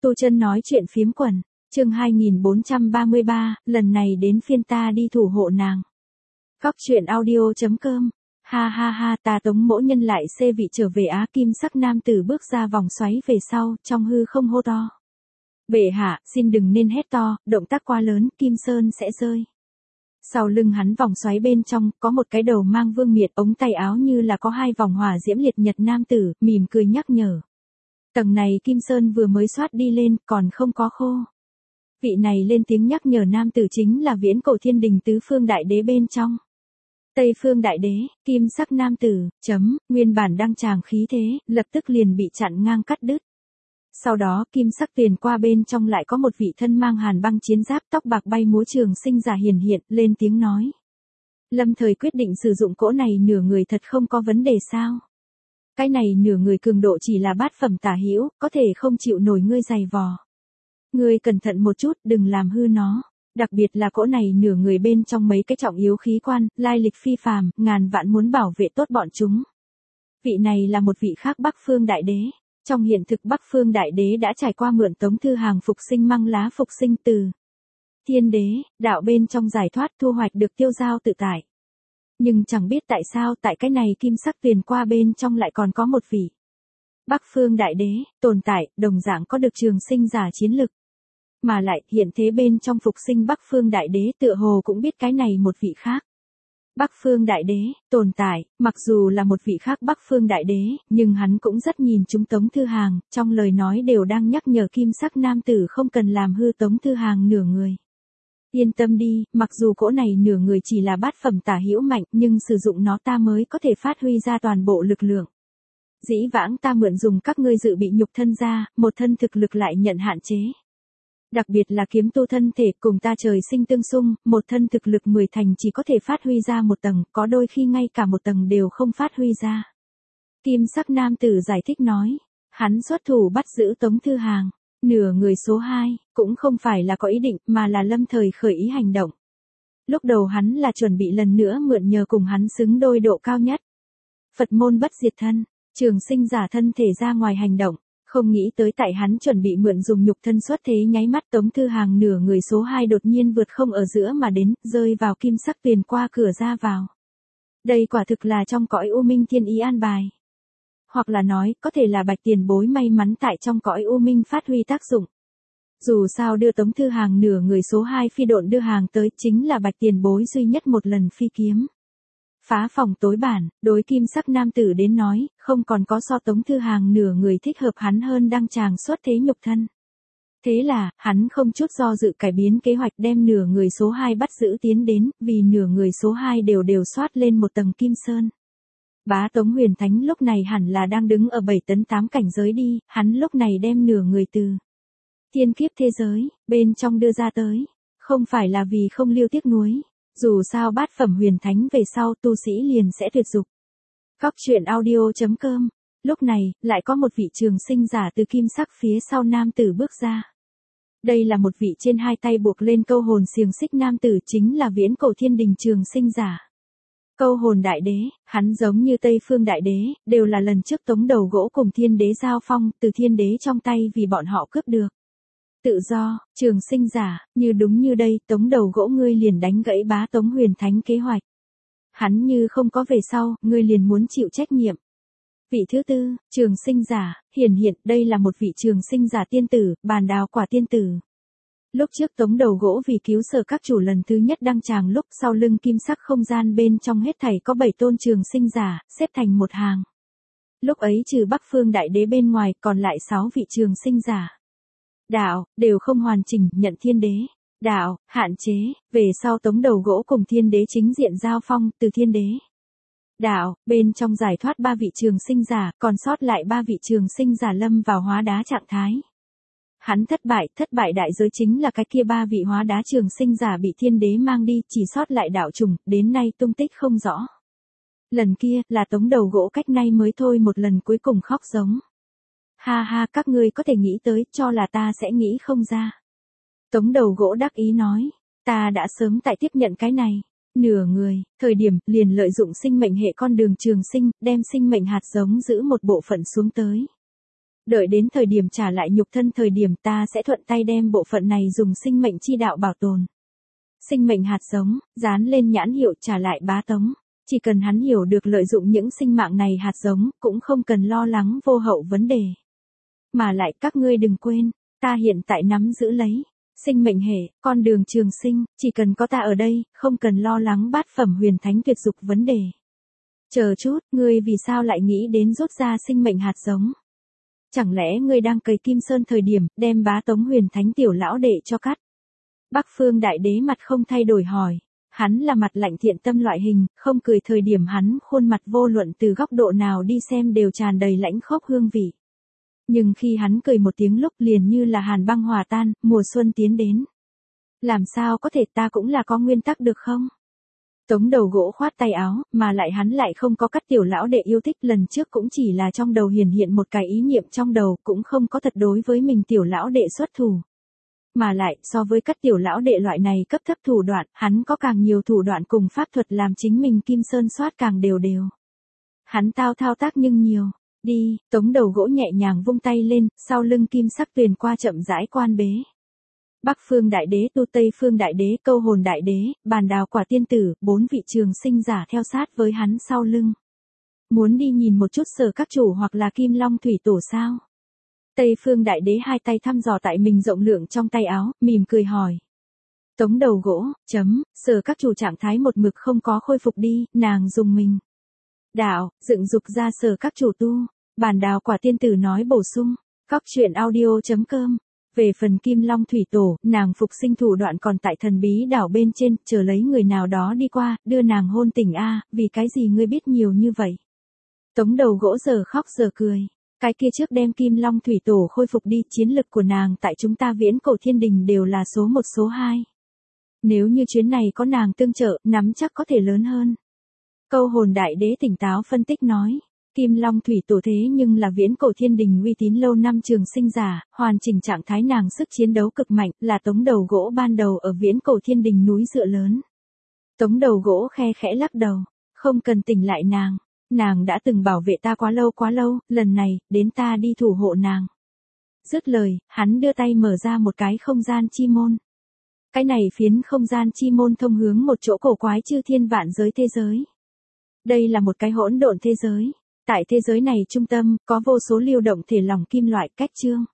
Tu Chân nói chuyện phiếm quần, chương 2433, lần này đến phiên ta đi thủ hộ nàng. Cóc truyện audio.com. Ha ha ha, ta Tống Mỗ Nhân lại xê vị trở về Á. Kim sắc nam tử bước ra vòng xoáy về sau, trong hư không hô to. Bệ hạ, xin đừng nên hét to, động tác quá lớn, Kim Sơn sẽ rơi. Sau lưng hắn vòng xoáy bên trong, có một cái đầu mang vương miện, ống tay áo như là có hai vòng hỏa diễm liệt nhật nam tử, mỉm cười nhắc nhở. Tầng này Kim Sơn vừa mới soát đi lên, còn không có khô. Vị này lên tiếng nhắc nhở nam tử chính là Viễn Cổ Thiên Đình Tứ Phương Đại Đế bên trong. Tây Phương Đại Đế, kim sắc nam tử, nguyên bản đang tràng khí thế, lập tức liền bị chặn ngang cắt đứt. Sau đó, kim sắc tiền qua bên trong lại có một vị thân mang hàn băng chiến giáp, tóc bạc bay múa Trường Sinh giả hiển hiện, lên tiếng nói. Lâm thời quyết định sử dụng cỗ này nửa người thật không có vấn đề sao? Cái này nửa người cường độ chỉ là bát phẩm tả hữu, có thể không chịu nổi ngươi giày vò. Ngươi cẩn thận một chút, đừng làm hư nó. Đặc biệt là cỗ này nửa người bên trong mấy cái trọng yếu khí quan, lai lịch phi phàm, ngàn vạn muốn bảo vệ tốt bọn chúng. Vị này là một vị khác Bắc Phương Đại Đế. Trong hiện thực Bắc Phương Đại Đế đã trải qua mượn Tống Thư Hàng phục sinh măng lá phục sinh từ Thiên Đế, đạo bên trong giải thoát thu hoạch được tiêu giao tự tại. Nhưng chẳng biết tại sao tại cái này kim sắc tiền qua bên trong lại còn có một vị Bắc Phương Đại Đế, tồn tại, đồng dạng có được Trường Sinh giả chiến lực. Mà lại, hiện thế bên trong phục sinh Bắc Phương Đại Đế tựa hồ cũng biết cái này một vị khác. Bắc Phương Đại Đế, tồn tại, mặc dù là một vị khác Bắc Phương Đại Đế, nhưng hắn cũng rất nhìn chúng Tống Thư Hàng, trong lời nói đều đang nhắc nhở kim sắc nam tử không cần làm hư Tống Thư Hàng nửa người. Yên tâm đi, mặc dù cỗ này nửa người chỉ là bát phẩm tả hữu mạnh, nhưng sử dụng nó ta mới có thể phát huy ra toàn bộ lực lượng. Dĩ vãng ta mượn dùng các ngươi dự bị nhục thân ra, một thân thực lực lại nhận hạn chế. Đặc biệt là kiếm tu thân thể cùng ta trời sinh tương xung, một thân thực lực 10 thành chỉ có thể phát huy ra một tầng, có đôi khi ngay cả một tầng đều không phát huy ra. Kim sắc nam tử giải thích nói, hắn xuất thủ bắt giữ Tống Thư Hàng, nửa người số 2, cũng không phải là có ý định mà là lâm thời khởi ý hành động. Lúc đầu hắn là chuẩn bị lần nữa mượn nhờ cùng hắn xứng đôi độ cao nhất. Phật môn bất diệt thân, Trường Sinh giả thân thể ra ngoài hành động. Không nghĩ tới tại hắn chuẩn bị mượn dùng nhục thân xuất thế nháy mắt Tống Thư Hàng nửa người số 2 đột nhiên vượt không ở giữa mà đến, rơi vào kim sắc tiền qua cửa ra vào. Đây quả thực là trong cõi u minh thiên ý an bài. Hoặc là nói, có thể là Bạch Tiền Bối may mắn tại trong cõi u minh phát huy tác dụng. Dù sao đưa Tống Thư Hàng nửa người số 2 phi độn đưa hàng tới chính là Bạch Tiền Bối duy nhất một lần phi kiếm. Phá phòng tối bản, đối kim sắc nam tử đến nói, không còn có so Tống Thư Hàng nửa người thích hợp hắn hơn đang tràng xuất thế nhục thân. Thế là, hắn không chút do dự cải biến kế hoạch đem nửa người số 2 bắt giữ tiến đến, vì nửa người số 2 đều soát lên một tầng kim sơn. Bá Tống Huyền Thánh lúc này hẳn là đang đứng ở 7 tấn 8 cảnh giới đi, hắn lúc này đem nửa người từ thiên kiếp thế giới, bên trong đưa ra tới. Không phải là vì không lưu tiếc nuối. Dù sao bát phẩm huyền thánh về sau tu sĩ liền sẽ tuyệt dục. Cóc truyện audio.com. Lúc này, lại có một vị Trường Sinh giả từ kim sắc phía sau nam tử bước ra. Đây là một vị trên hai tay buộc lên câu hồn xiềng xích nam tử chính là Viễn Cổ Thiên Đình Trường Sinh giả. Câu hồn đại đế, hắn giống như Tây Phương Đại Đế, đều là lần trước tống đầu gỗ cùng Thiên Đế giao phong, từ Thiên Đế trong tay vì bọn họ cướp được. Tự do, Trường Sinh giả, như đúng như đây, tống đầu gỗ ngươi liền đánh gãy bá Tống Huyền Thánh kế hoạch. Hắn như không có về sau, ngươi liền muốn chịu trách nhiệm. Vị thứ tư, Trường Sinh giả, hiển hiện, đây là một vị Trường Sinh giả tiên tử, bàn đào quả tiên tử. Lúc trước tống đầu gỗ vì cứu Sở các chủ lần thứ nhất đăng tràng lúc sau lưng kim sắc không gian bên trong hết thảy có 7 tôn Trường Sinh giả, xếp thành một hàng. Lúc ấy trừ Bắc Phương Đại Đế bên ngoài còn lại 6 vị Trường Sinh giả. Đạo, đều không hoàn chỉnh, nhận Thiên Đế. Đạo, hạn chế, về sau tống đầu gỗ cùng Thiên Đế chính diện giao phong, từ Thiên Đế. Đạo, bên trong giải thoát 3 vị Trường Sinh giả, còn sót lại 3 vị Trường Sinh giả lâm vào hóa đá trạng thái. Hắn thất bại đại giới chính là cái kia 3 vị hóa đá Trường Sinh giả bị Thiên Đế mang đi, chỉ sót lại đạo trùng, đến nay tung tích không rõ. Lần kia, là tống đầu gỗ cách nay mới thôi một lần cuối cùng khóc giống. Ha ha, các ngươi có thể nghĩ tới, cho là ta sẽ nghĩ không ra. Tống đầu gỗ đắc ý nói, ta đã sớm tại tiếp nhận cái này. Nửa người, thời điểm, liền lợi dụng sinh mệnh hệ con đường trường sinh, đem sinh mệnh hạt giống giữ một bộ phận xuống tới. Đợi đến thời điểm trả lại nhục thân thời điểm ta sẽ thuận tay đem bộ phận này dùng sinh mệnh chi đạo bảo tồn. Sinh mệnh hạt giống, dán lên nhãn hiệu trả lại Bá Tống. Chỉ cần hắn hiểu được lợi dụng những sinh mạng này hạt giống, cũng không cần lo lắng vô hậu vấn đề. Mà lại các ngươi đừng quên, ta hiện tại nắm giữ lấy. Sinh mệnh hệ, con đường trường sinh, chỉ cần có ta ở đây, không cần lo lắng bát phẩm huyền thánh tuyệt dục vấn đề. Chờ chút, ngươi vì sao lại nghĩ đến rút ra sinh mệnh hạt giống? Chẳng lẽ ngươi đang cày Kim Sơn thời điểm, đem Bá Tống huyền thánh tiểu lão đệ cho cắt? Bắc Phương Đại Đế mặt không thay đổi hỏi. Hắn là mặt lạnh thiện tâm loại hình, không cười thời điểm hắn khuôn mặt vô luận từ góc độ nào đi xem đều tràn đầy lãnh khốc hương vị. Nhưng khi hắn cười một tiếng lúc liền như là hàn băng hòa tan, mùa xuân tiến đến. Làm sao có thể, ta cũng là có nguyên tắc được không? Tống Đầu Gỗ khoát tay áo, mà lại hắn lại không có cắt tiểu lão đệ yêu thích, lần trước cũng chỉ là trong đầu hiện một cái ý niệm trong đầu, cũng không có thật đối với mình tiểu lão đệ xuất thủ. Mà lại, so với các tiểu lão đệ loại này cấp thấp thủ đoạn, hắn có càng nhiều thủ đoạn cùng pháp thuật làm chính mình Kim Sơn soát càng đều. Hắn thao tác nhưng nhiều. Đi, Tống Đầu Gỗ nhẹ nhàng vung tay lên, sau lưng kim sắc tuyền qua chậm rãi quan bế. Bắc Phương Đại Đế, Tu Tây Phương Đại Đế, Câu Hồn Đại Đế, Bàn Đào Quả Tiên Tử, 4 vị trường sinh giả theo sát với hắn sau lưng. Muốn đi nhìn một chút Sở Các Chủ hoặc là Kim Long Thủy Tổ sao? Tây Phương Đại Đế hai tay thăm dò tại mình rộng lượng trong tay áo, mỉm cười hỏi. Tống Đầu Gỗ, Sở Các Chủ trạng thái một mực không có khôi phục đi, nàng dùng mình. Đạo, dựng dục ra Sở Các Chủ tu. Bàn Đào Quả Tiên Tử nói bổ sung. Cóc truyện audio.com. Về phần Kim Long Thủy Tổ, nàng phục sinh thủ đoạn còn tại thần bí đảo bên trên, chờ lấy người nào đó đi qua, đưa nàng hôn tỉnh a, vì cái gì ngươi biết nhiều như vậy? Tống Đầu Gỗ giờ khóc giờ cười. Cái kia trước đem Kim Long Thủy Tổ khôi phục đi, chiến lực của nàng tại chúng ta Viễn Cổ Thiên Đình đều là số 1 số 2. Nếu như chuyến này có nàng tương trợ, nắm chắc có thể lớn hơn. Câu Hồn Đại Đế tỉnh táo phân tích nói. Kim Long Thủy Tổ thế nhưng là Viễn Cổ Thiên Đình uy tín lâu năm trường sinh giả, hoàn chỉnh trạng thái nàng sức chiến đấu cực mạnh, là Tống Đầu Gỗ ban đầu ở Viễn Cổ Thiên Đình núi dựa lớn. Tống Đầu Gỗ khe khẽ lắc đầu, không cần tỉnh lại nàng đã từng bảo vệ ta quá lâu, lần này, đến ta đi thủ hộ nàng. Dứt lời, hắn đưa tay mở ra một cái không gian chi môn. Cái này phiến không gian chi môn thông hướng một chỗ cổ quái chư thiên vạn giới thế giới. Đây là một cái hỗn độn thế giới. Tại thế giới này trung tâm, có vô số lưu động thể lỏng kim loại cách chương.